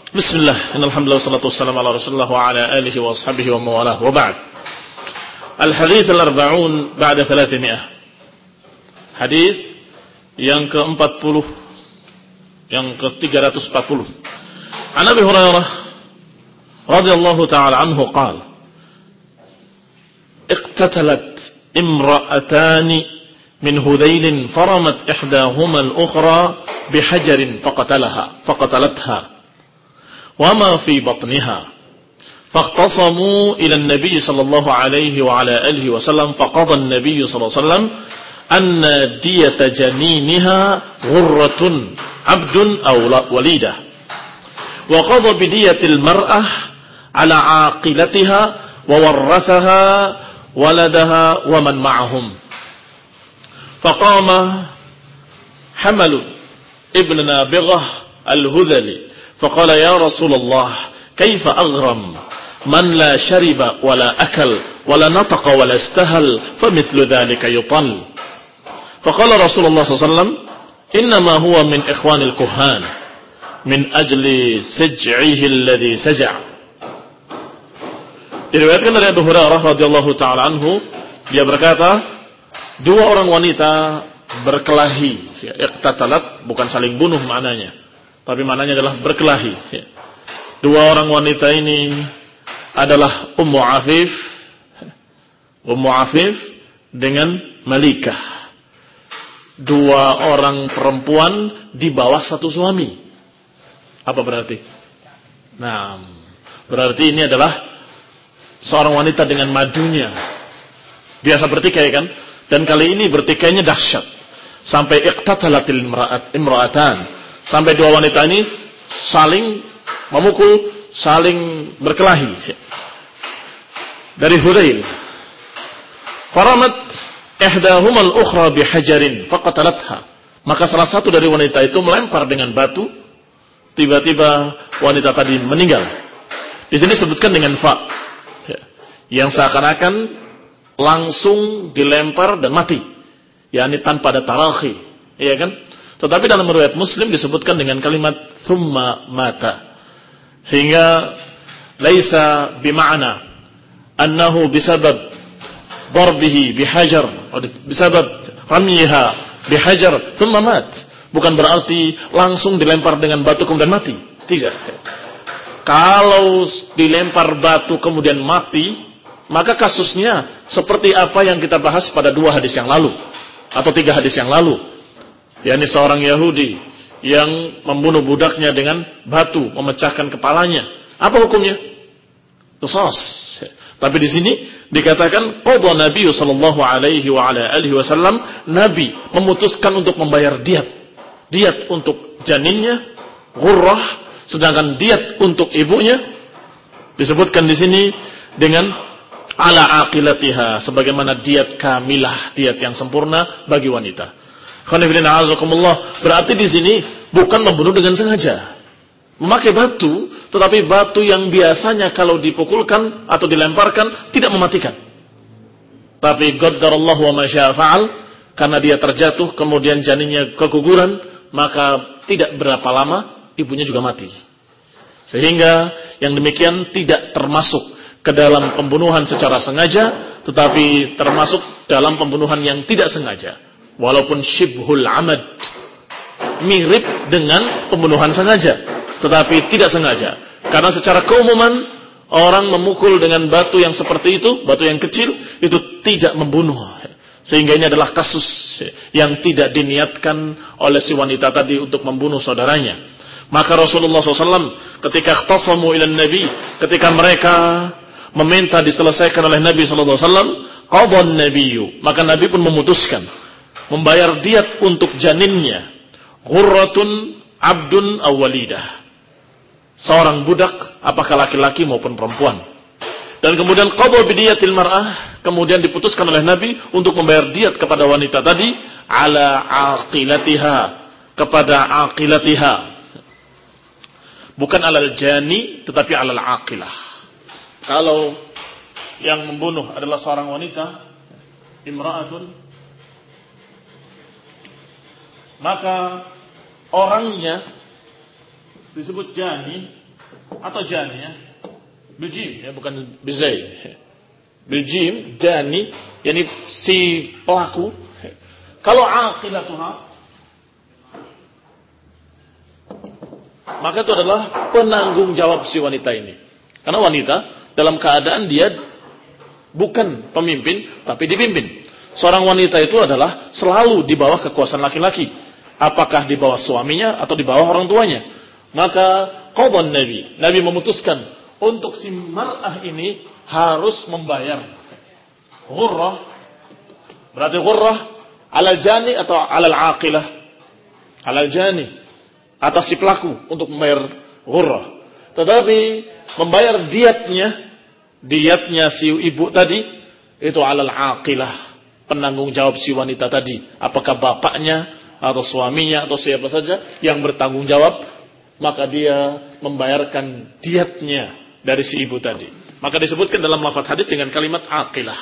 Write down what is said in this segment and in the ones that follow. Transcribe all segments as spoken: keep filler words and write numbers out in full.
Bismillah, innalhamdulillah wassalatu wassalamu ala Rasulillah wa ala alihi wa ashabihi wa mawalah. Wa ba'd. Al-hadits al-arba'un ba'da thalathimi'ah. Hadis yang ke-empat puluh, yang ke-tiga ratus empat puluh. An Abi Hurairah radhiyallahu ta'ala anhu qala: Iqtatalat imra'atani min Hudhail faramat ihdahuma al-ukhra bihajarin faqatalaha faqatalatha وما في بطنها فاختصموا إلى النبي صلى الله عليه وعلى آله وسلم فقضى النبي صلى الله عليه وسلم أن دية جنينها غرة عبد أو وليدة وقضى بدية المرأة على عاقلتها وورثها ولدها ومن معهم فقام حمل ابن نابغة الهذلي فقال يا رسول الله كيف أغرم من لا شرب ولا أكل ولا نطق ولا استهل فمثل ذلك يطل فقال رسول الله صلى الله عليه وسلم إنما هو من إخوان الكهان من أجل سجعه الذي سجع. Diriwayatkan dari Abu Hurairah radhiyallahu taala anhu, dia berkata, dua orang wanita berkelahi. Iqtatalat bukan saling bunuh maknanya, tapi maknanya adalah berkelahi. Dua orang wanita ini adalah Ummu Afif, Ummu Afif dengan Malikah. Dua orang perempuan di bawah satu suami. Apa berarti? Nah, berarti ini adalah seorang wanita dengan madunya. Biasa bertikai kan? Dan kali ini bertikainya dahsyat. Sampai iqtatalatil imra'atan. Sampai dua wanita ini saling memukul, saling berkelahi. Dari Hudhail. Faramat ihdahuma al-ukhra bihajarin faqatalatha. Maka salah satu dari wanita itu melempar dengan batu. Tiba-tiba wanita tadi meninggal. Di sini disebutkan dengan fa. Yang seakan-akan langsung dilempar dan mati. yakni tanpa ada tarakhi. Iya kan? Tetapi dalam riwayat Muslim disebutkan dengan kalimat thumma mata. Sehingga laisa bima'na annahu bisabab darbihi bihajar atau bisabab ramyiha bihajar thumma mat. Bukan berarti langsung dilempar dengan batu kemudian mati. Tidak. Kalau dilempar batu kemudian mati, maka kasusnya seperti apa yang kita bahas pada dua hadis yang lalu atau tiga hadis yang lalu. yakni seorang Yahudi yang membunuh budaknya dengan batu, memecahkan kepalanya. Apa hukumnya? Qisas. Tapi di sini dikatakan qadha Nabi sallallahu alaihi wa ala alihi wasallam, Nabi memutuskan untuk membayar diat. Diat untuk janinnya, ghurrah, sedangkan diat untuk ibunya disebutkan di sini dengan ala aqilatiha, sebagaimana diat kamilah, diat yang sempurna bagi wanita. Berarti di sini bukan membunuh dengan sengaja, memakai batu, tetapi batu yang biasanya kalau dipukulkan atau dilemparkan tidak mematikan. Tapi qaddarallahu wa ma syaa fa'al, karena dia terjatuh kemudian janinnya keguguran, maka tidak berapa lama ibunya juga mati. Sehingga yang demikian tidak termasuk ke dalam pembunuhan secara sengaja, tetapi termasuk dalam pembunuhan yang tidak sengaja. Walaupun syibhul amad, mirip dengan pembunuhan sengaja, tetapi tidak sengaja. Karena secara keumuman orang memukul dengan batu yang seperti itu, batu yang kecil, itu tidak membunuh. Sehingga ini adalah kasus yang tidak diniatkan oleh si wanita tadi untuk membunuh saudaranya. Maka Rasulullah shallallahu alaihi wasallam ketika ikhtasamu ila Nabi, ketika mereka meminta diselesaikan oleh Nabi shallallahu alaihi wasallam, qadha an-nabiyyu, maka Nabi pun memutuskan membayar diat untuk janinnya, ghurratun abdun aw walidah, seorang budak apakah laki-laki maupun perempuan. Dan kemudian qadha bidiyatil mar'ah, kemudian diputuskan oleh Nabi untuk membayar diat kepada wanita tadi ala aqilatiha, kepada aqilatiha, bukan alal jani tetapi alal aqilah. Kalau yang membunuh adalah seorang wanita, imra'atun, maka orangnya disebut jani atau jani ya. Bijim ya, bukan bizai. Bijim, jani, yakni si pelaku. Kalau aqilatuha, maka itu adalah penanggung jawab si wanita ini. Karena wanita dalam keadaan dia bukan pemimpin, tapi dipimpin. Seorang wanita itu adalah selalu di bawah kekuasaan laki-laki. Apakah di bawah suaminya atau di bawah orang tuanya. Maka qadhan Nabi, Nabi memutuskan untuk si mar'ah ini harus membayar ghurrah. Berarti ghurrah alal jani atau alal aqilah? Alal jani, atas si pelaku untuk membayar ghurrah. Tetapi membayar diatnya, diatnya si ibu tadi itu alal aqilah, penanggung jawab si wanita tadi. Apakah bapaknya atau suaminya atau siapa saja yang bertanggung jawab, maka dia membayarkan diatnya dari si ibu tadi. Maka disebutkan dalam lafaz hadis dengan kalimat aqilah.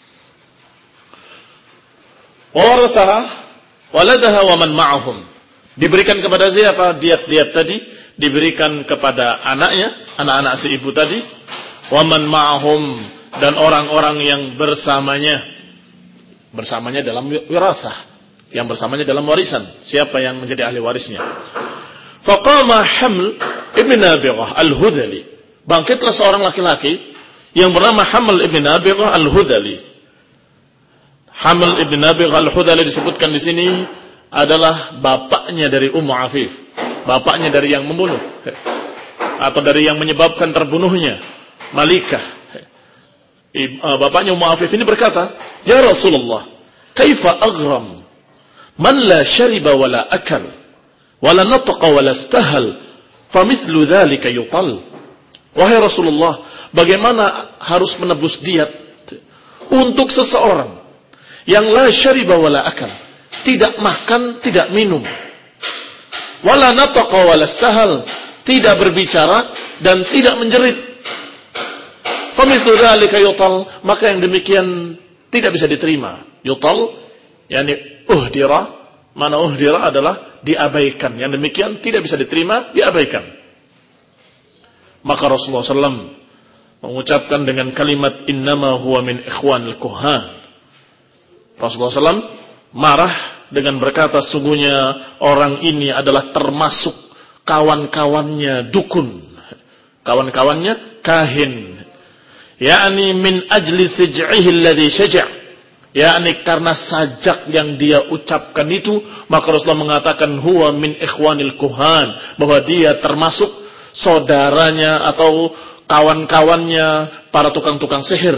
Warathaha waladaha wa man ma'ahum. Diberikan kepada siapa diat-diat tadi? Diberikan kepada anaknya, anak-anak si ibu tadi, wa man ma'ahum, dan orang-orang yang bersamanya. Bersamanya dalam wirathah, yang bersamanya dalam warisan. Siapa yang menjadi ahli warisnya? Faqama Haml ibn Nabirah al-Hudhali. Bangkitlah seorang laki-laki yang bernama Haml ibn Nabirah al-Hudhali. Haml ibn Nabirah al-Hudhali disebutkan di sini adalah bapaknya dari Ummu Afif, bapaknya dari yang membunuh atau dari yang menyebabkan terbunuhnya Malikah. Bapaknya Ummu Afif ini berkata, "Ya Rasulullah, kaifa aghram man la shariba wala akal wala nataqa wala istahal famithlu dhalika yutal." Wahai Rasulullah, bagaimana harus menebus diat untuk seseorang yang la syariba wala akal, tidak makan, tidak minum, wala nataqa wala istahal, tidak berbicara dan tidak menjerit. Famithlu dzalika yutal, maka yang demikian tidak bisa diterima. Yutal yakni uhdira, mana uhdira adalah diabaikan. Yang demikian tidak bisa diterima, diabaikan. Maka Rasulullah shallallahu alaihi wasallam mengucapkan dengan kalimat innama huwa min ikhwanil kuhan. Rasulullah shallallahu alaihi wasallam marah dengan berkata, sungguhnya orang ini adalah termasuk kawan-kawannya dukun, kawan-kawannya kahin. Yakni min ajli sij'ihi alladhi syaja', yakni karena sajak yang dia ucapkan itu, maka Rasulullah mengatakan huwa min ikhwanil kuhan, bahwa dia termasuk saudaranya atau kawan-kawannya para tukang-tukang sihir.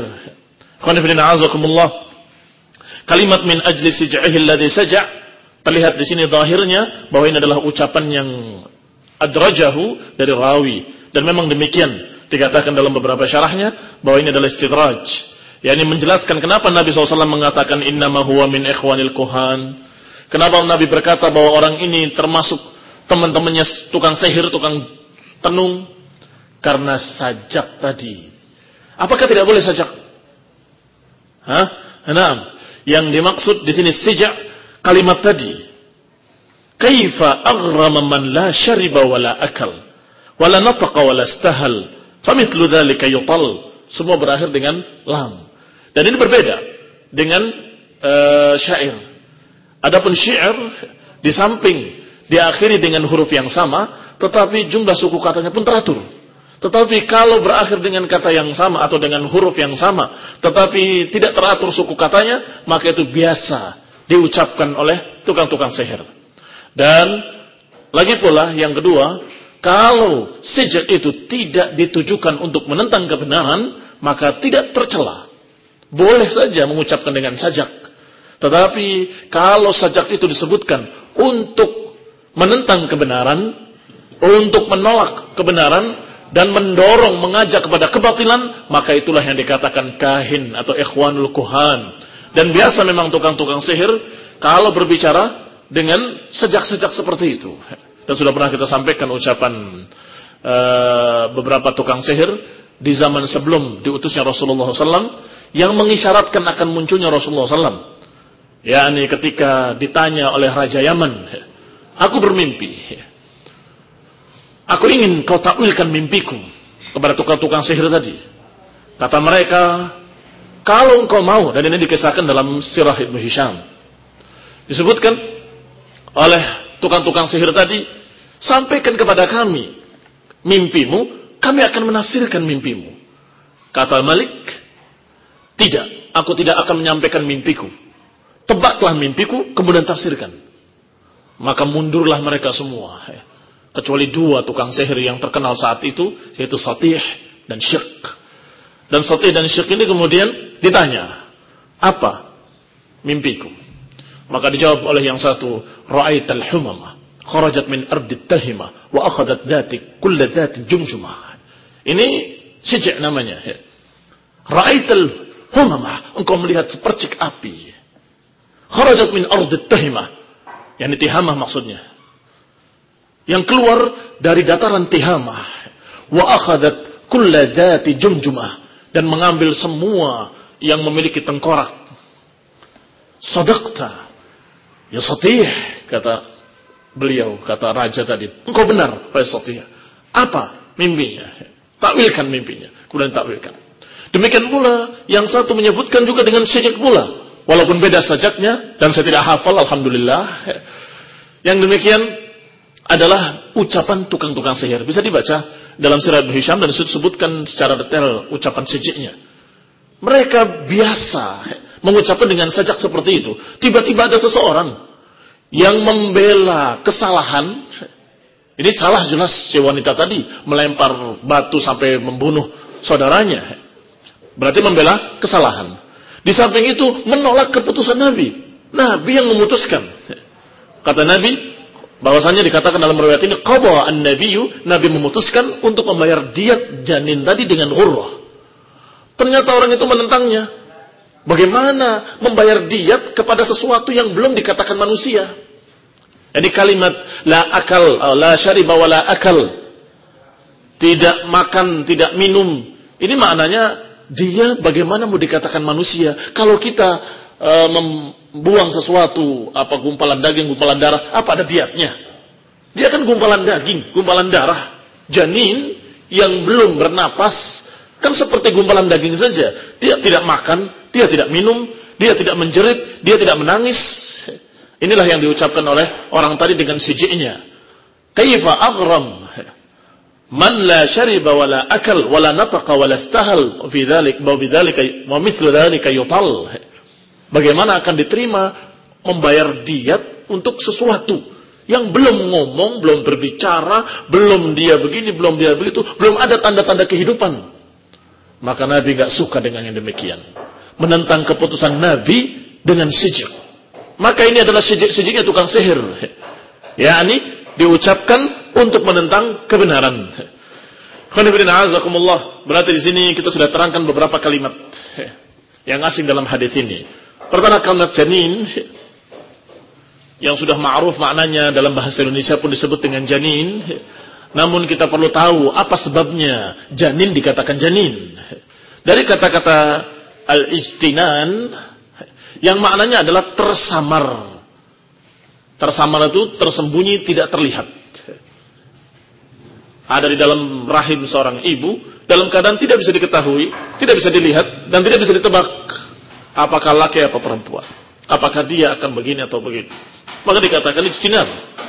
Kalimat min ajli sij'ihi alladhi saja' terlihat di sini zahirnya bahwa ini adalah ucapan yang adrajahu dari rawi, dan memang demikian dikatakan dalam beberapa syarahnya bahwa ini adalah istidraj, yakni menjelaskan kenapa Nabi shallallahu alaihi wasallam mengatakan innama huwa min ikhwanil kuhan. Kenapa Nabi berkata bahwa orang ini termasuk teman-temannya tukang sihir, tukang tenung? Karena sajak tadi. Apakah tidak boleh sajak? Hah? Nah, yang dimaksud di sini sijak kalimat tadi. Kaifa aghrama man la syariba wala akal wala nataqa wala istahal famithlu dzalika yutal. Semua berakhir dengan lam. Dan ini berbeda dengan uh, syair. Adapun syair di samping diakhiri dengan huruf yang sama, tetapi jumlah suku katanya pun teratur. Tetapi kalau berakhir dengan kata yang sama atau dengan huruf yang sama, tetapi tidak teratur suku katanya, maka itu biasa diucapkan oleh tukang-tukang sihir. Dan lagi pula yang kedua, kalau sijak itu tidak ditujukan untuk menentang kebenaran, maka tidak tercela. Boleh saja mengucapkan dengan sajak. Tetapi kalau sajak itu disebutkan untuk menentang kebenaran, untuk menolak kebenaran, dan mendorong, mengajak kepada kebatilan, maka itulah yang dikatakan kahin atau ikhwanul kuhan. Dan biasa memang tukang-tukang sihir kalau berbicara dengan sejak-sejak seperti itu. Dan sudah pernah kita sampaikan ucapan uh, beberapa tukang sihir di zaman sebelum diutusnya Rasulullah shallallahu alaihi wasallam yang mengisyaratkan akan munculnya Rasulullah shallallahu alaihi wasallam. Yakni ketika ditanya oleh Raja Yaman, aku bermimpi aku ingin kau takwilkan mimpiku kepada tukang-tukang sihir tadi. Kata mereka, kalau engkau mau, dan ini dikisahkan dalam Sirah Ibnu Hisham, disebutkan oleh tukang-tukang sihir tadi, sampaikan kepada kami mimpimu, kami akan menafsirkan mimpimu. Kata Malik, tidak, aku tidak akan menyampaikan mimpiku. Tebaklah mimpiku, kemudian tafsirkan. Maka mundurlah mereka semua, kecuali dua tukang sihir yang terkenal saat itu, yaitu Satih dan Syirq. Dan Satih dan Syirq ini kemudian ditanya, apa mimpiku? Maka dijawab oleh yang satu, Ra'aital humamah kharajat min ardit tahimah wa akhadat dhati kulla dhati jumjumah. Ini sijik namanya. Ra'aital humamah, engkau melihat sepercik api. Kharajat min ardit tahimah, yang Tihamah maksudnya, yang keluar dari dataran Tihamah. Wa akhadat kulla dhati jumjumah, dan mengambil semua yang memiliki tengkorak. Sadaqta ya Satih, kata beliau, kata raja tadi, engkau benar wahai Satih. Apa mimpinya? Takwilkan mimpinya. Kemudian takwilkan. Demikian pula yang satu menyebutkan juga dengan sajak pula, walaupun beda sajaknya dan saya tidak hafal, alhamdulillah. Yang demikian adalah ucapan tukang-tukang sihir. Bisa dibaca dalam Sirah Ibnu Hisham dan disebutkan secara detail ucapan sajiknya. Mereka biasa mengucapkan dengan sajak seperti itu. Tiba-tiba ada seseorang yang membela kesalahan. Ini salah jelas si wanita tadi, melempar batu sampai membunuh saudaranya. Berarti membela kesalahan. Di samping itu menolak keputusan Nabi. Nabi yang memutuskan. Kata Nabi, bahwasanya dikatakan dalam riwayat ini, qada an-nabiyyu, Nabi memutuskan untuk membayar diat janin tadi dengan ghurrah. Ternyata orang itu menentangnya. Bagaimana membayar diat kepada sesuatu yang belum dikatakan manusia? Jadi kalimat la akal, la syariba wa la akal, tidak makan, tidak minum, ini maknanya dia bagaimana mau dikatakan manusia? Kalau kita e, membuang sesuatu, apa gumpalan daging, gumpalan darah, apa ada diatnya? Dia kan gumpalan daging, gumpalan darah. Janin yang belum bernapas kan seperti gumpalan daging saja. Dia tidak makan, dia tidak minum, dia tidak menjerit, dia tidak menangis. Inilah yang diucapkan oleh orang tadi dengan sijiknya. Kaifa aghram man la syariba wala akal wala nataqa wala istahal fi dzalik wa bidzalika wa mithlu dzalika yutal. Bagaimana akan diterima membayar diat untuk sesuatu yang belum ngomong, belum berbicara, belum dia begini, belum dia begitu, belum ada tanda-tanda kehidupan. Maka Nabi enggak suka dengan yang demikian. Menentang keputusan Nabi dengan sijik. Maka ini adalah sijik-sijiknya tukang sihir. yakni diucapkan untuk menentang kebenaran. Berarti di sini kita sudah terangkan beberapa kalimat yang asing dalam hadis ini. Pertama kalimat janin yang sudah ma'ruf maknanya dalam bahasa Indonesia pun disebut dengan janin. Namun kita perlu tahu apa sebabnya janin dikatakan janin. Dari kata-kata al-ijtinan yang maknanya adalah tersamar. Tersamar itu tersembunyi, tidak terlihat. Ada di dalam rahim seorang ibu dalam keadaan tidak bisa diketahui, tidak bisa dilihat dan tidak bisa ditebak apakah laki atau perempuan, apakah dia akan begini atau begitu. Maka dikatakan ijtinan.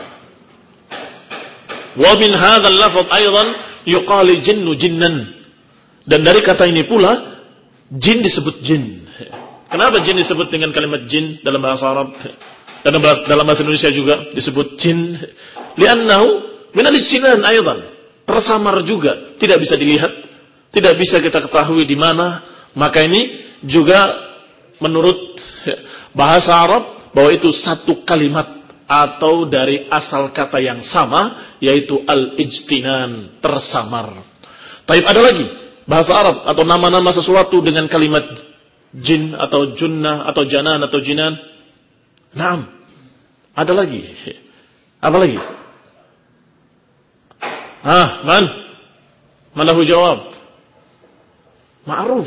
Wa min hadzal lafaz aidan yuqali jinnu jinnan. Dan dari kata ini pula jin disebut jin. Kenapa jin disebut dengan kalimat jin dalam bahasa Arab? Dan dalam bahasa Indonesia juga disebut jin. Li'annahu min al-ijtinan aidan. Tersamar juga, tidak bisa dilihat, tidak bisa kita ketahui di mana. Maka ini juga menurut bahasa Arab bahwa itu satu kalimat atau dari asal kata yang sama, yaitu al-ijtinan, tersamar. Tapi ada lagi bahasa Arab atau nama-nama sesuatu dengan kalimat jin atau junnah atau janan atau jinan. Naam, ada lagi. Apa lagi? Ah, man? Malahu jawab. Ma'ruf.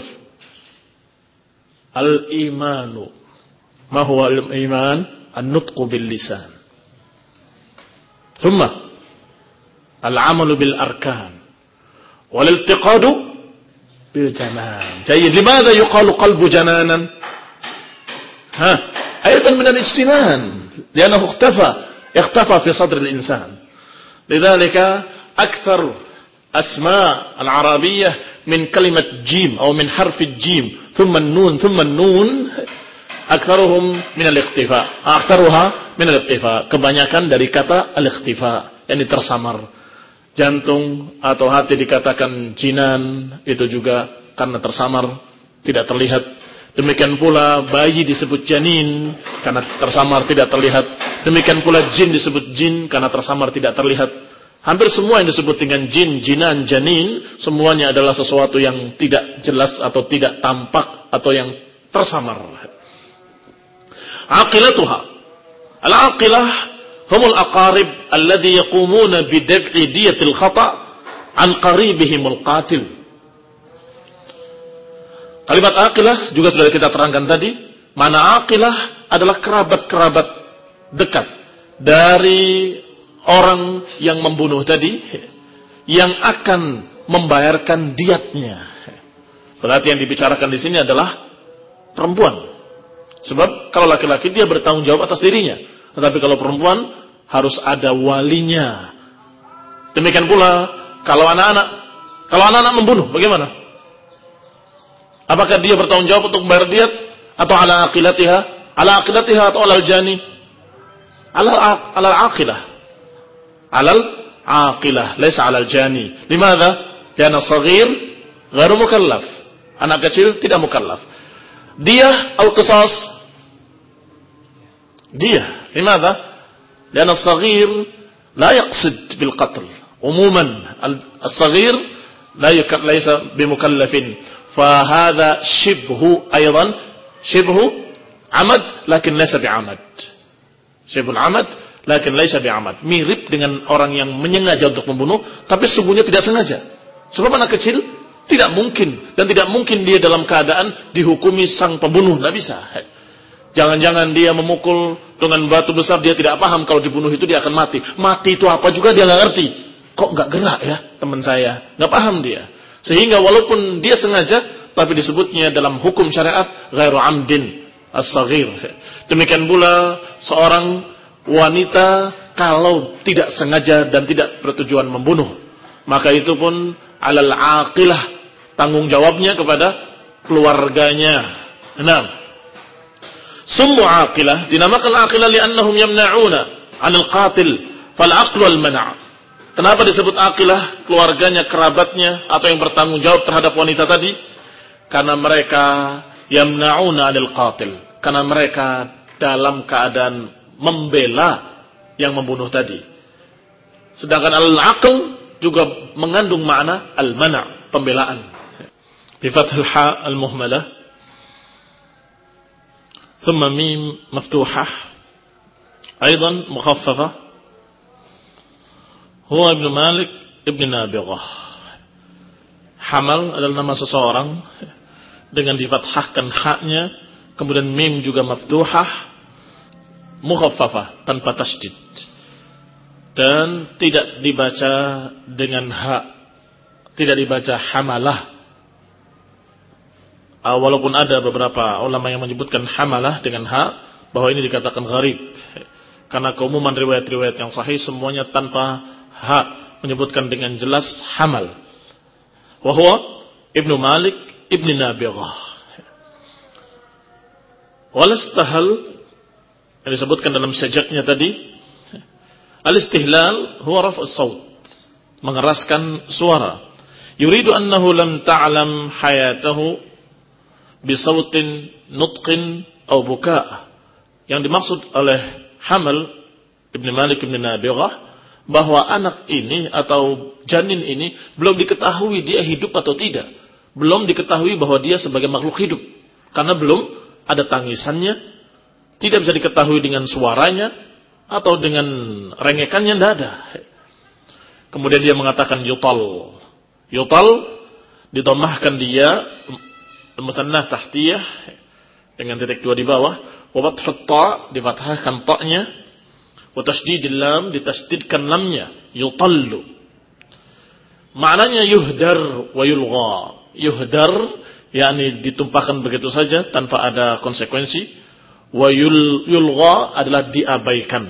Al-imanu. Ma huwa al-iman? An-nutqu bil lisan. Thumma al-amalu bil arkan wal iltiqadu bil janan. Jayyid. Limadha yuqalu qalbu jananan? Ha, ayatan min al-ijtinan, li'annahu ikhtafa, ikhtafa fi sadr al-insan. Lidzalika akthar asma' al-arabiyyah min kalimat jim atau min harf jim, thumma an-nun, thumma an-nun, aktsaruhum min al-ikhtifa. Aktsaruha min al-ikhtifa. Kebanyakan dari kata al-ikhtifa, yakni tersamar. Jantung atau hati dikatakan jinan, itu juga karena tersamar, tidak terlihat. Demikian pula bayi disebut janin karena tersamar, tidak terlihat. Demikian pula jin disebut jin karena tersamar, tidak terlihat. Hampir semua yang disebut dengan jin, jinan, janin, semuanya adalah sesuatu yang tidak jelas atau tidak tampak atau yang tersamar. Aqilatuha. Al-aqilah humul aqarib alladhi yaqumuna bidaf'i diyatil khata' an qaribihimul qatil. Kalimat aqilah juga sudah kita terangkan tadi. Mana aqilah adalah kerabat-kerabat dekat dari orang yang membunuh tadi, yang akan membayarkan diyatnya. Berarti yang dibicarakan di sini adalah perempuan. Sebab kalau laki-laki dia bertanggung jawab atas dirinya, tetapi kalau perempuan harus ada walinya. Demikian pula kalau anak-anak, kalau anak-anak membunuh, bagaimana? Apakah dia bertanggung jawab untuk membayar diyat atau ala aqilatiha, ala aqilatiha atau alal jani? Ala alal aqilah. Alal aqilah, laisa alal jani. Limadha? Karena saghir ghairu mukallaf. Anak kecil tidak mukallaf. Dia atau qisas? Dia. Limadha? Karena saghir la yaqsid bil qatl. Umuman al-saghir la laysa bimukallafin. Fahadha shibhu aydan shibhu amad lakin laysa bi'amad. Shibhul amad lakin laysa bi'amad. Mirip dengan orang yang menyengaja untuk membunuh tapi sesungguhnya tidak sengaja. Sebab anak kecil tidak mungkin dan tidak mungkin dia dalam keadaan dihukumi sang pembunuh, tidak bisa. Jangan-jangan dia memukul dengan batu besar, dia tidak paham kalau dibunuh itu dia akan mati. Mati itu apa juga dia nggak ngerti. Kok nggak gerak ya teman saya? Nggak paham dia. Sehingga walaupun dia sengaja, tapi disebutnya dalam hukum syariat ghairu amdin as-saghir. Demikian pula seorang wanita kalau tidak sengaja dan tidak bertujuan membunuh, maka itu pun alal aqilah, tanggung jawabnya kepada keluarganya. Enam. Summu aqilah, dinamakan aqilah li'annahum yamna'una 'anil qatil fal aqlu wal man'. Kenapa disebut aqilah, keluarganya, kerabatnya atau yang bertanggung jawab terhadap wanita tadi? Karena mereka yamna'una 'anil qatil, karena mereka dalam keadaan membela yang membunuh tadi. Sedangkan al-aql juga mengandung makna al-man', pembelaan. Bi fathil ha al-muhmalah ثم ميم مفتوحة أيضا مخففة هو ابن مالك ابن نابغة. Hamal adalah nama seseorang dengan difathahkan haknya, kemudian mim juga maftuhah mukhaffafah tanpa tasydid dan tidak dibaca dengan ha, tidak dibaca hamalah. Walaupun ada beberapa ulama yang menyebutkan hamalah dengan ha, bahwa ini dikatakan gharib. Karena keumuman riwayat-riwayat yang sahih semuanya tanpa ha, menyebutkan dengan jelas hamal. Wa huwa Ibnu Malik Ibn Nabighah. Walastahal yang disebutkan dalam sajaknya tadi, al-istihlal huwa raf'us saut, mengeraskan suara. Yuridu annahu lam ta'lam hayatahu bisautin nutqin atau buka. Yang dimaksud oleh Hamal Ibn Malik Ibn Nabighah bahwa anak ini atau janin ini belum diketahui dia hidup atau tidak, belum diketahui bahwa dia sebagai makhluk hidup karena belum ada tangisannya, tidak bisa diketahui dengan suaranya atau dengan rengekannya, tidak ada. Kemudian dia mengatakan yutal, yutal ditomahkan dia al-musannah tahtiyah dengan titik dua di bawah, wa fathut ta difathahkan ta-nya, wa tasydidil lam ditasydidkan lamnya, yutallu. maknanya yuhdar wa yulgha. Yuhdar yakni ditumpahkan begitu saja tanpa ada konsekuensi. Wa yul, yulgha adalah diabaikan.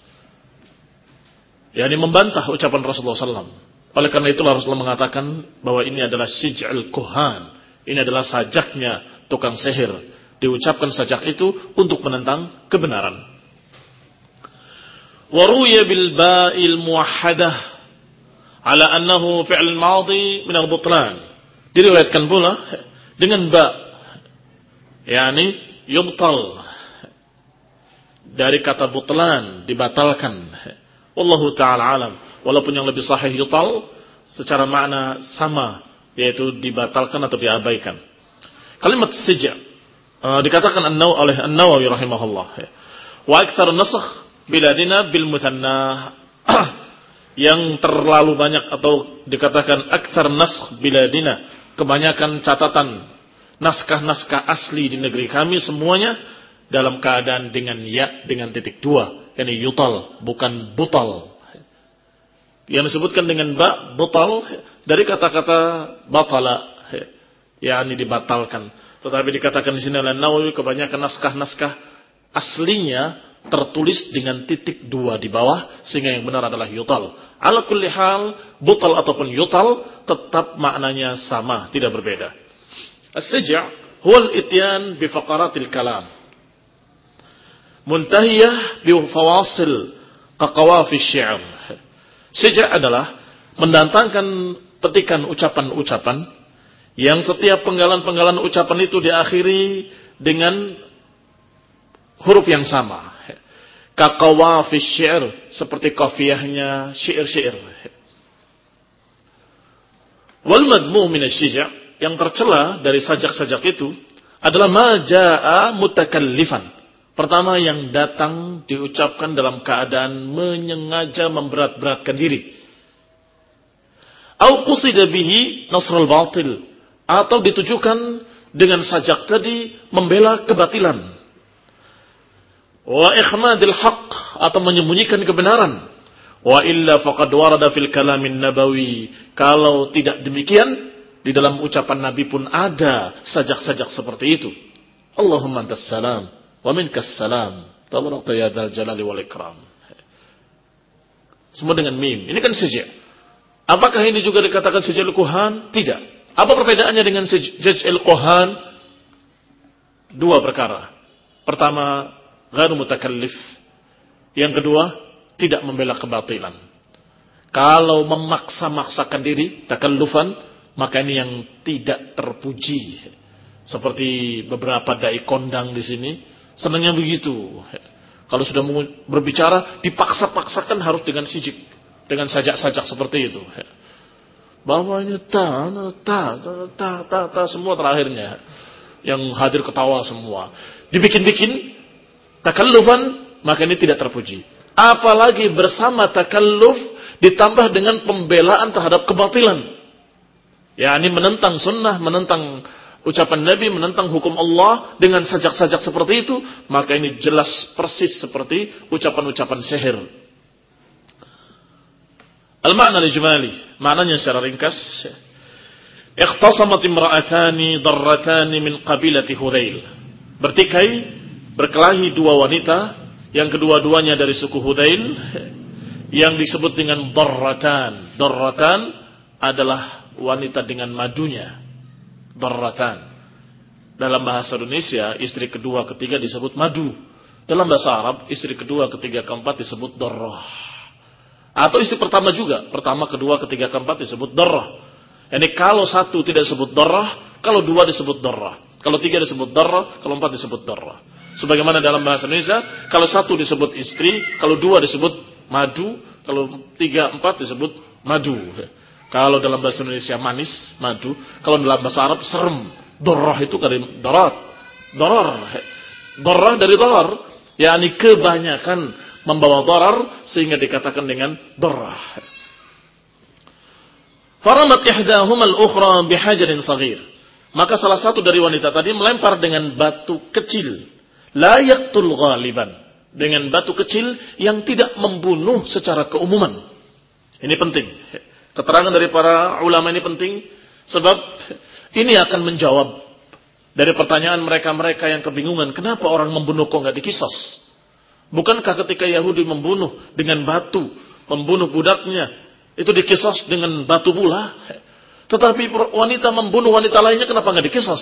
yakni membantah ucapan Rasulullah sallallahu alaihi wasallam. Oleh karena itulah Rasulullah mengatakan bahwa ini adalah sij'al kuhan. Ini adalah sajaknya tukang sihir. Diucapkan sajak itu untuk menentang kebenaran. Waruya bil ba'il muwahhadah ala annahu fi'l madhi min al-butlan. Diriwayatkan pula dengan ba, yakni yubtal, dari kata butlan, dibatalkan. Wallahu ta'ala alam. Walaupun yang lebih sahih yutal secara makna sama, yaitu dibatalkan atau diabaikan. Kalimat sija' uh, dikatakan an-Naw oleh An-Nawawi rahimahullah. Wa aktsar nasakh biladina bil mutsanna. Yang terlalu banyak atau dikatakan aktsar nasakh biladina, kebanyakan catatan naskah-naskah asli di negeri kami semuanya dalam keadaan dengan ya dengan titik dua, yakni yutal bukan butal. Yang disebutkan dengan ba, butal, dari kata-kata batala, yakni dibatalkan. Tetapi dikatakan di sini oleh Nawawi kebanyakan naskah-naskah aslinya tertulis dengan titik dua di bawah, sehingga yang benar adalah yutal. Ala kulli hal, butal ataupun yutal tetap maknanya sama, tidak berbeda. As-sija' huwa al-ityan bi faqaratil kalam muntahiyah bi fawasil ka qawafi syi'r. Sija' adalah mendatangkan petikan ucapan-ucapan yang setiap penggalan-penggalan ucapan itu diakhiri dengan huruf yang sama. Ka qawafi syi'r, seperti qafiyahnya syair-syair. Wal madmu min asy-sija', yang tercela dari sajak-sajak itu adalah ma jaa mutakallifan. Pertama, yang datang diucapkan dalam keadaan menyengaja memberat-beratkan diri. Au qusida bihi nasrul batil, atau ditujukan dengan sajak tadi membela kebatilan. Wa ikhmadil haqq, atau menyembunyikan kebenaran. Wa illa faqad warada fil kalamin nabawi. Kalau tidak demikian, di dalam ucapan Nabi pun ada sajak-sajak seperti itu. Allahumma antas salam wa minkas salam, tabarakta ya dzal jalali wal ikram. Semua dengan mim. Ini kan sija'. Apakah ini juga dikatakan sija'ul kuhan? Tidak. Apa perbedaannya dengan sija'ul kuhan? Dua perkara. Pertama, ghairu mutakallif. Yang kedua, tidak membela kebatilan. Kalau memaksa-maksakan diri, takallufan, maka ini yang tidak terpuji. Seperti beberapa dai kondang di sini, senangnya begitu. Kalau sudah mau berbicara, dipaksa-paksakan harus dengan sijik, dengan sajak-sajak seperti itu. Bawahnya ta, ta, ta, ta, ta, semua terakhirnya. Yang hadir ketawa semua. Dibikin-bikin, takallufan, maka ini tidak terpuji. Apalagi bersama takalluf ditambah dengan pembelaan terhadap kebatilan. Ya, ini menentang sunnah, menentang ucapan Nabi, menentang hukum Allah dengan sajak-sajak seperti itu, maka ini jelas persis seperti ucapan-ucapan sihir. Al-ma'na al-ijmali, maknanya secara ringkas, ikhtasamat imra'atani darratani min qabilati Hudzail. Bertikai, berkelahi dua wanita, yang kedua-duanya dari suku Hudzail, yang disebut dengan darratan. Darratan adalah wanita dengan madunya. Darratan. Dalam bahasa Indonesia, istri kedua, ketiga disebut madu. Dalam bahasa Arab, istri kedua, ketiga, keempat disebut darrah. Atau istri pertama juga, pertama, kedua, ketiga, keempat disebut darrah. Ini kalau satu tidak disebut darrah, kalau dua disebut darrah. Kalau tiga disebut darrah, kalau empat disebut darrah. Sebagaimana dalam bahasa Indonesia, kalau satu disebut istri, kalau dua disebut madu, kalau tiga, empat disebut madu. Kalau dalam bahasa Indonesia manis, madu. Kalau dalam bahasa Arab serem. Darrah itu dari darat. Darar. Darrah dari darar. yakni kebanyakan membawa darar sehingga dikatakan dengan darrah. Faramat ihdahuma al-ukhra bihajarin saghir. Maka salah satu dari wanita tadi melempar dengan batu kecil. La yaqtul ghaliban. Dengan batu kecil yang tidak membunuh secara keumuman. Ini penting. Keterangan dari para ulama ini penting, sebab ini akan menjawab dari pertanyaan mereka-mereka yang kebingungan, kenapa orang membunuh kok nggak dikisos? Bukankah ketika Yahudi membunuh dengan batu, membunuh budaknya, itu dikisos dengan batu pula? Tetapi wanita membunuh wanita lainnya, kenapa nggak dikisos?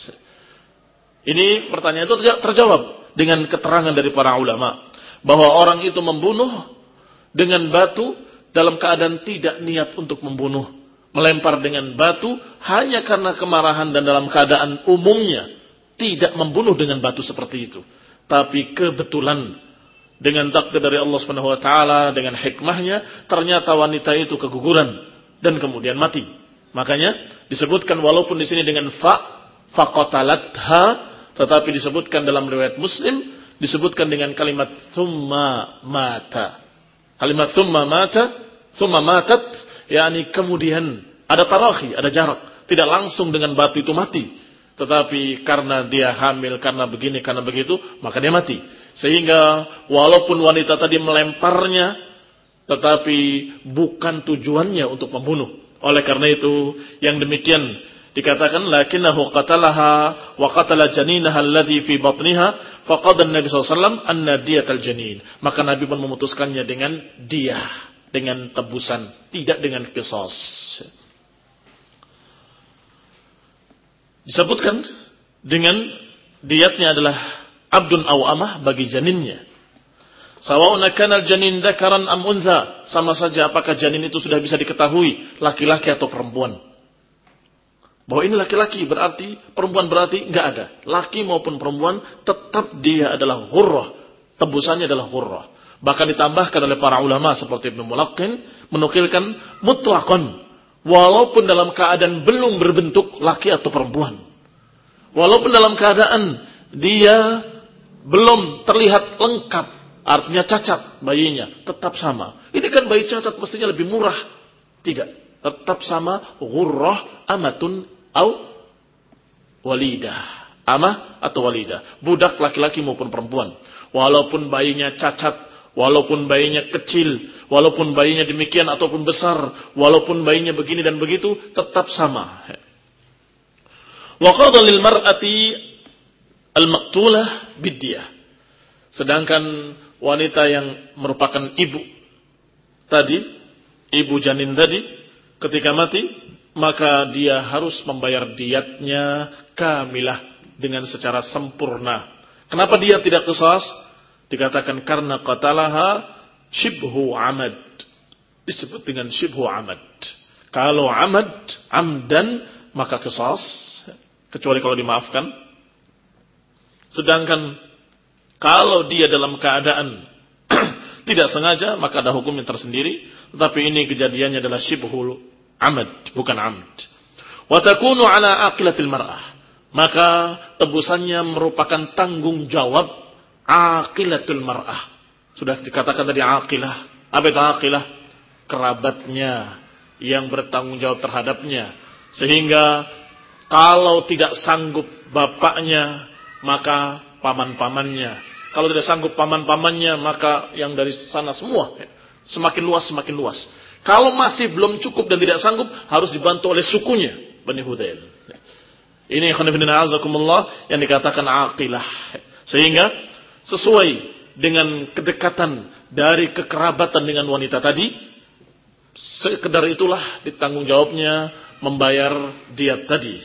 Ini pertanyaan itu terjawab dengan keterangan dari para ulama, bahwa orang itu membunuh dengan batu dalam keadaan tidak niat untuk membunuh, melempar dengan batu hanya karena kemarahan, dan dalam keadaan umumnya tidak membunuh dengan batu seperti itu, tapi kebetulan dengan takdir dari Allah Subhanahu wa taala, dengan hikmahnya, ternyata wanita itu keguguran dan kemudian mati. Makanya disebutkan walaupun di sini dengan fa faqatalatha, tetapi disebutkan dalam riwayat Muslim disebutkan dengan kalimat thumma mata. Kalimat thumma mata, thumma matat, yakni kemudian ada tarakhi, ada jarak, tidak langsung dengan batu itu mati. Tetapi karena dia hamil, karena begini, karena begitu, maka dia mati. Sehingga walaupun wanita tadi melemparnya, tetapi bukan tujuannya untuk membunuh. Oleh karena itu, yang demikian dikatakan, lakinnahu qatalaha wa qatala janinaha alladhi fi batniha, faqada an-nabi sallallahu alaihi wasallam anna diyatal janin. Maka Nabi pun memutuskannya dengan diyah, dengan tebusan, tidak dengan qisas. Disebutkan dengan diyatnya adalah abdun aw amah bagi janinnya. Sawa'un kana al-janin dzakaran am untha, sama saja apakah janin itu sudah bisa diketahui laki-laki atau perempuan. Bahwa ini laki-laki berarti perempuan berarti enggak ada. Laki maupun perempuan tetap dia adalah ghurrah, tebusannya adalah ghurrah. Bahkan ditambahkan oleh para ulama seperti Ibnu Mulaqqin menukilkan mutlaqan, walaupun dalam keadaan belum berbentuk laki atau perempuan. Walaupun dalam keadaan dia belum terlihat lengkap, artinya cacat bayinya, tetap sama. Ini kan bayi cacat mestinya lebih murah. Tidak, tetap sama, ghurrah amatun au walidah. Amah atau walidah, budak laki-laki maupun perempuan. Walaupun bayinya cacat, walaupun bayinya kecil, walaupun bayinya demikian ataupun besar, walaupun bayinya begini dan begitu, tetap sama. Wa qada lil mar'ati al-maqtulah biddiyah. Sedangkan wanita yang merupakan ibu tadi, ibu janin tadi, ketika mati, maka dia harus membayar diyatnya kamilah dengan secara sempurna. Kenapa dia tidak qisas? Dikatakan karena qatalaha shibhu amad. Disebut dengan shibhu amad. Kalau amad, amdan, maka qisas, kecuali kalau dimaafkan. Sedangkan kalau dia dalam keadaan tidak sengaja, maka ada hukum yang tersendiri. Tetapi ini kejadiannya adalah shibhul amad, bukan amd. Wa takunu ala aqilatil mar'ah. Maka tebusannya merupakan tanggung jawab aqilatul mar'ah. Sudah dikatakan tadi aqilah. Apa itu aqilah? Kerabatnya yang bertanggung jawab terhadapnya. Sehingga kalau tidak sanggup bapaknya, maka paman-pamannya. Kalau tidak sanggup paman-pamannya, maka yang dari sana semua. Semakin luas, semakin luas. Kalau masih belum cukup dan tidak sanggup, harus dibantu oleh sukunya, Bani Hudayl. Ini khonifidina azakumullah yang dikatakan aqilah. Sehingga sesuai dengan kedekatan dari kekerabatan dengan wanita tadi, sekedar itulah ditanggung jawabnya membayar diat tadi.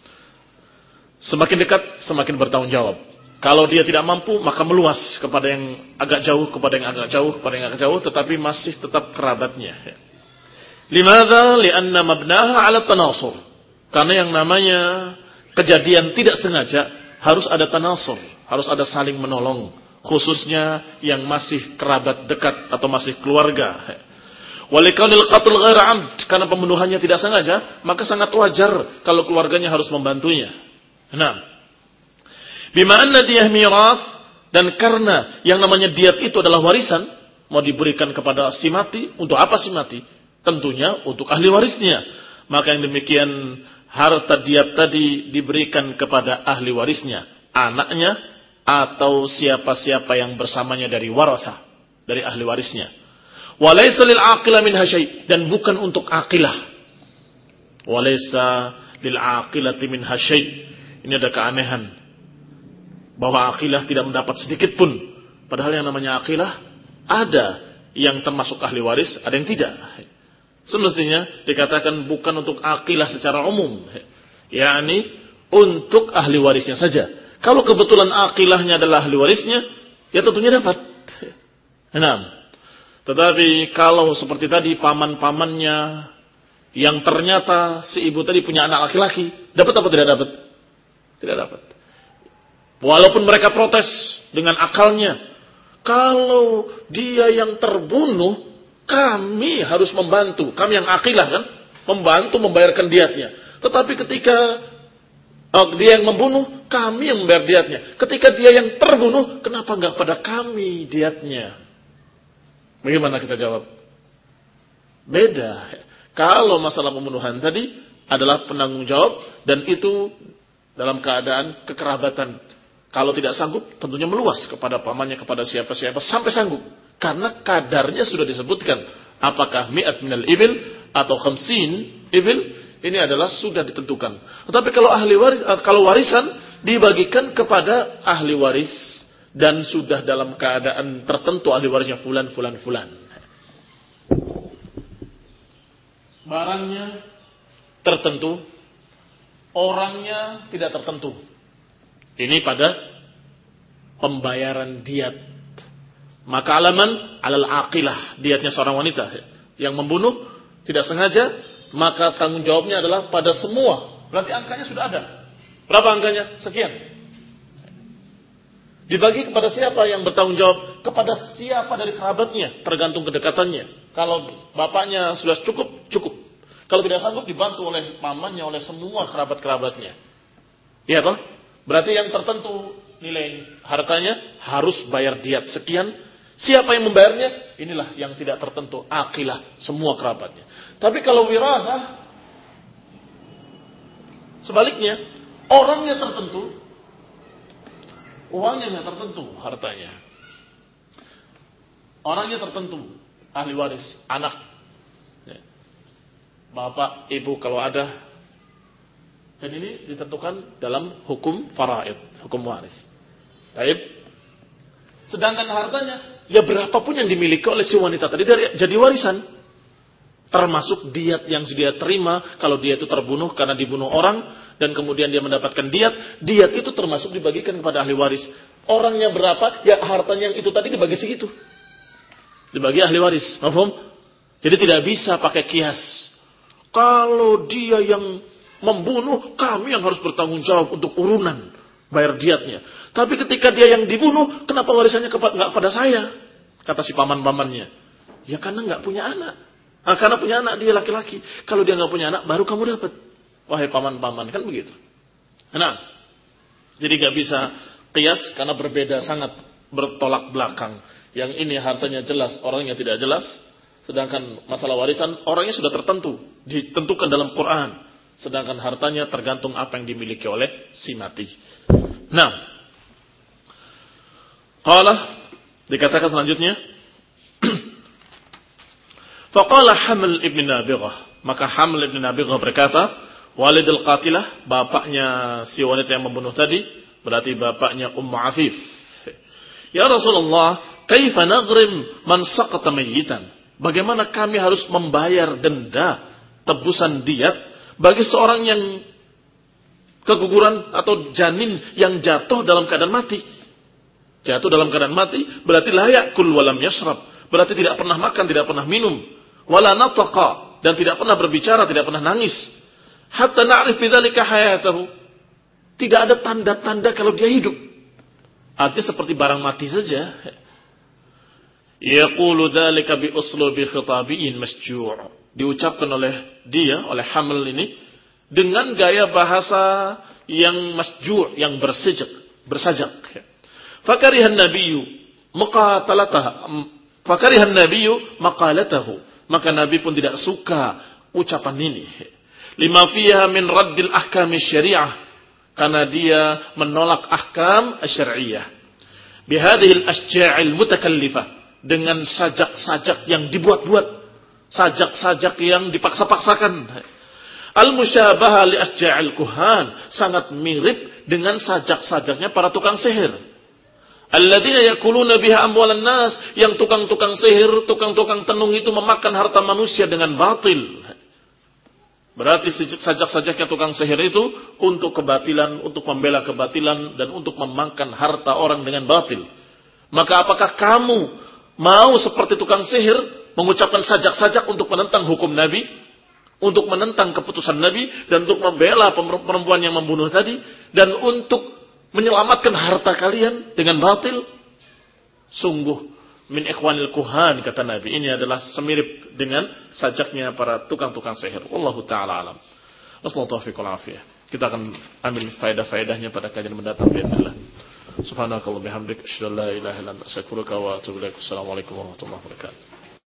Semakin dekat, semakin bertanggung jawab. Kalau dia tidak mampu, maka meluas kepada yang agak jauh, kepada yang agak jauh, kepada yang agak jauh, tetapi masih tetap kerabatnya. Limadha? Lianna mabnaha ala tanasur. Karena yang namanya kejadian tidak sengaja, harus ada tanasur, harus ada saling menolong. Khususnya yang masih kerabat dekat atau masih keluarga. Walikaunil qatl ghair amd, karena pembunuhannya tidak sengaja, maka sangat wajar kalau keluarganya harus membantunya. Nah, bima anna diyah mirath, dan karena yang namanya diat itu adalah warisan, mau diberikan kepada si mati, untuk apa si mati? Tentunya untuk ahli warisnya. Maka yang demikian harta diat tadi diberikan kepada ahli warisnya, anaknya atau siapa-siapa yang bersamanya dari warasah, dari ahli warisnya. Walaysa lil aqilah minha syai', dan bukan untuk aqilah. Walaysa lil aqilati minha syai'. Ini ada keanehan bahwa aqilah tidak mendapat sedikit pun. Padahal yang namanya aqilah ada yang termasuk ahli waris, ada yang tidak. Semestinya dikatakan bukan untuk aqilah secara umum, yakni untuk ahli warisnya saja. Kalau kebetulan aqilahnya adalah ahli warisnya, ya tentunya dapat. Nah, tetapi kalau seperti tadi paman-pamannya yang ternyata si ibu tadi punya anak laki-laki, dapat apa tidak dapat? Tidak dapat. Walaupun mereka protes dengan akalnya, kalau dia yang terbunuh, kami harus membantu. Kami yang aqilah kan, membantu membayarkan diatnya. Tetapi ketika oh, dia yang membunuh, kami yang membayar diatnya. Ketika dia yang terbunuh, kenapa enggak pada kami diatnya? Bagaimana kita jawab? Beda. Kalau masalah pembunuhan tadi adalah penanggung jawab, dan itu dalam keadaan kekerabatan. Kalau tidak sanggup, tentunya meluas kepada pamannya, kepada siapa-siapa, sampai sanggup. Karena kadarnya sudah disebutkan. Apakah mi'at minal ibil atau khamsin ibil, ini adalah sudah ditentukan. Tetapi kalau ahli waris, kalau warisan dibagikan kepada ahli waris, dan sudah dalam keadaan tertentu ahli warisnya fulan, fulan, fulan. Barangnya tertentu, orangnya tidak tertentu. Ini pada pembayaran diat. Maka alaman alal aqilah, diatnya seorang wanita yang membunuh tidak sengaja, maka tanggung jawabnya adalah pada semua. Berarti angkanya sudah ada. Berapa angkanya? Sekian. Dibagi kepada siapa yang bertanggung jawab? Kepada siapa dari kerabatnya, tergantung kedekatannya. Kalau bapaknya sudah cukup, cukup. Kalau tidak sanggup, dibantu oleh pamannya, oleh semua kerabat-kerabatnya. Iya toh? Berarti yang tertentu nilai hartanya harus bayar diat sekian. Siapa yang membayarnya? Inilah yang tidak tertentu, aqilah, semua kerabatnya. Tapi kalau wirasah, sebaliknya, orangnya tertentu, uangnya nggak tertentu, hartanya. Orangnya tertentu, ahli waris, anak, bapak, ibu kalau ada, dan ini ditentukan dalam hukum faraid, hukum waris. Baik. Sedangkan hartanya, ya berapapun yang dimiliki oleh si wanita tadi dari, jadi warisan, termasuk diat yang dia terima kalau dia itu terbunuh karena dibunuh orang. Dan kemudian dia mendapatkan diat, diat itu termasuk dibagikan kepada ahli waris. Orangnya berapa, ya hartanya yang itu tadi dibagi segitu. Dibagi ahli waris, paham? Jadi tidak bisa pakai kias. Kalau dia yang membunuh, kami yang harus bertanggung jawab untuk urunan, bayar diatnya. Tapi ketika dia yang dibunuh, kenapa warisannya nggak pada saya? Kata si paman-pamannya. Ya karena nggak punya anak. Nah, karena punya anak dia laki-laki. Kalau dia nggak punya anak, baru kamu dapat. Wahai paman-paman, kan begitu. Nah, jadi gak bisa qiyas karena berbeda, sangat bertolak belakang. Yang ini hartanya jelas, orangnya tidak jelas. Sedangkan masalah warisan, orangnya sudah tertentu, ditentukan dalam Quran. Sedangkan hartanya tergantung apa yang dimiliki oleh si mati. Nah, qala, dikatakan selanjutnya, faqala Haml ibn Nabirah. Maka Haml ibn Nabirah berkata, walidul qatilah, bapaknya si wanita yang membunuh tadi, berarti bapaknya Ummu Afif. Ya Rasulullah, kaifa naghrim man saqata mayyitan? Bagaimana kami harus membayar denda, tebusan diat bagi seorang yang keguguran atau janin yang jatuh dalam keadaan mati? Jatuh dalam keadaan mati berarti la ya'kul wa lam yashrab, berarti tidak pernah makan, tidak pernah minum, wala nataqa, dan tidak pernah berbicara, tidak pernah nangis. Hatta na'rif bidzalika hayatahu. Tidak ada tanda-tanda kalau dia hidup. Artinya seperti barang mati saja. Yaqulu dzalika bi uslubi khitabiyin masju'. Diucapkan oleh dia, oleh Haml ini dengan gaya bahasa yang masju', yang bersajak, bersajak. Fakarihan nabiyyu maqatalatahu. Fakarihan nabiyyu maqalatahu. Maka Nabi pun tidak suka ucapan ini. Lima fiha min raddil ahkam syariah, karena dia menolak ahkam syariah. Bihadhil asja'il mutakallifah, dengan sajak-sajak yang dibuat-buat, sajak-sajak yang dipaksa-paksakan. Al-musyabahah li asja'il kuhan, sangat mirip dengan sajak-sajaknya para tukang sihir. Alladzina yakuluna biha amwalan nas, yang tukang-tukang sihir, tukang-tukang tenung itu memakan harta manusia dengan batil. Berarti sajak-sajaknya tukang sihir itu untuk kebatilan, untuk membela kebatilan dan untuk memakan harta orang dengan batil. Maka apakah kamu mau seperti tukang sihir mengucapkan sajak-sajak untuk menentang hukum Nabi, untuk menentang keputusan Nabi, dan untuk membela perempuan yang membunuh tadi, dan untuk menyelamatkan harta kalian dengan batil? Sungguh min ikhwanil kuhan, kata Nabi, ini adalah semirip dengan sajaknya para tukang-tukang sihir. Wallahu ta'ala alam. Wassallallahu taufiq wal afiyah. Kita akan ambil faedah-faedahnya pada kajian mendatang biidznillah. Subhanakallah bihamdik, asyhadu an la ilaha illa anta, astaghfiruka wa atubu ilaik. Assalamualaikum warahmatullahi wabarakatuh.